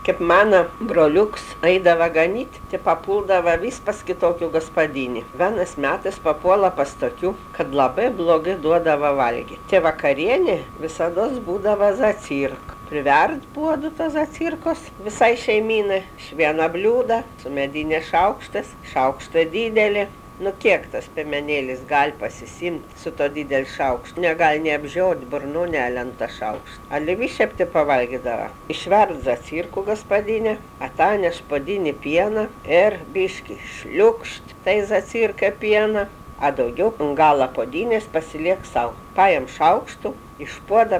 Kaip mano broliuks eidavo ganyt, tai papuldavo vis pas kitokių gaspadinį. Vienas metas papuola pas tokių, kad labai blogai duodavo valgyti. Tai vakarienė visados būdavo zacirk. Privert puodų tos zacirkos visai šeimynai. Iš vieno bliūdo, su medinė šaukštas, šaukštą didelį. Nu kiek tas piemenėlis gali pasisimti su to dideliu šaukštu. Negali neapžioti burnunelę ant tą šaukštą. Ali šepti pavalgydavo. Išvert zacirkų gaspadinę, ataneš podinį pieną ir biški šliukšt tai zacirką pieną, a daugiau galą podinės pasiliek savo. Paėm šaukštų, iš puodą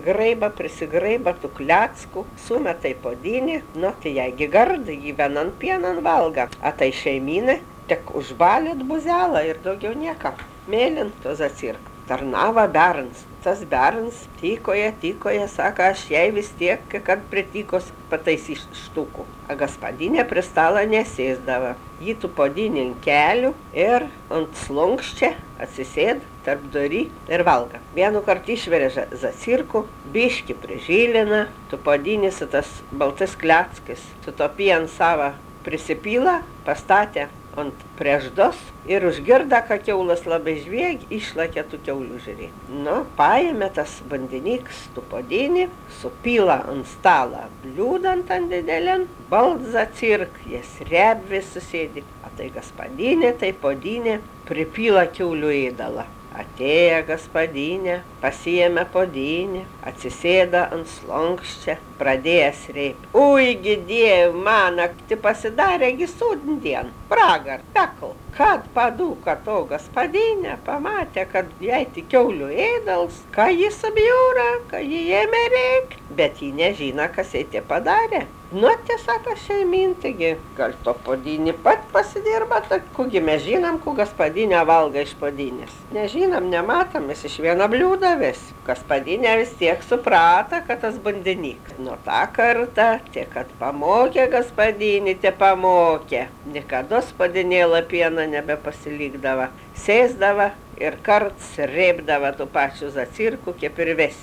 prisigraiba tų kleckų, sumeta į podinį, nu tai jeigu garda, gyvenant pienan valga. A tai šeimynai tik užbalėt buzelą ir daugiau nieko. Mėlint to zacirk. Tarnava berns. Tas berns tykoja, sako, aš jai vis tiek, kad pritykos pataisys štukų. A gaspadinė prie stalo nesėsdavo. Jį tu podinį ant kelių ir ant slunkščia atsisėd tarp durį ir valga. Vienu kartą išveria zacirkų, biški prižylina, tu podinį su tas baltais kleckais, su to pijan savo prisipila, pastatė ant prieždos ir užgirda, kad kiaulas labai žvieg, išlakė tų kiaulių žiūrį. Nu, paėmė tas vandeniks tų podinį, supila ant stalą bliūdant ant didelėn, baldza cirk, jas rebvi susėdi. A tai gaspadinė, tai podinė, pripila kiaulių ėdalą. Atėjo gaspadinė, pasiėmė podinį, atsisėda ant slonkščia, pradėjęs reip. Uigi Diev, mana, tai pasidarė gisūdien, pragar, pekl. Kad padūka to gaspadinė, pamatė, kad jai tik kiaulių ėdals, ką jis abjūra, ką jį ėmė reik, bet jį nežino, kas jai tie padarė. Nu, tiesąką šeimin, taigi, gal to podinį pat pasidirba, tai kugi mes žinom, ku gaspadinė valga iš podinės. Nežinom, nematom, jis iš vieno bliūdo vis. Gaspadinė vis tiek suprata, kad tas bandinyk. Nu, tą kartą, tiek, kad pamokė gaspadinį, tie pamokė. Nikados podinėlą pieną nebepasilikdavo. Sėsdavo ir karts reipdavo tų pačių zacirkų, kaip ir vis.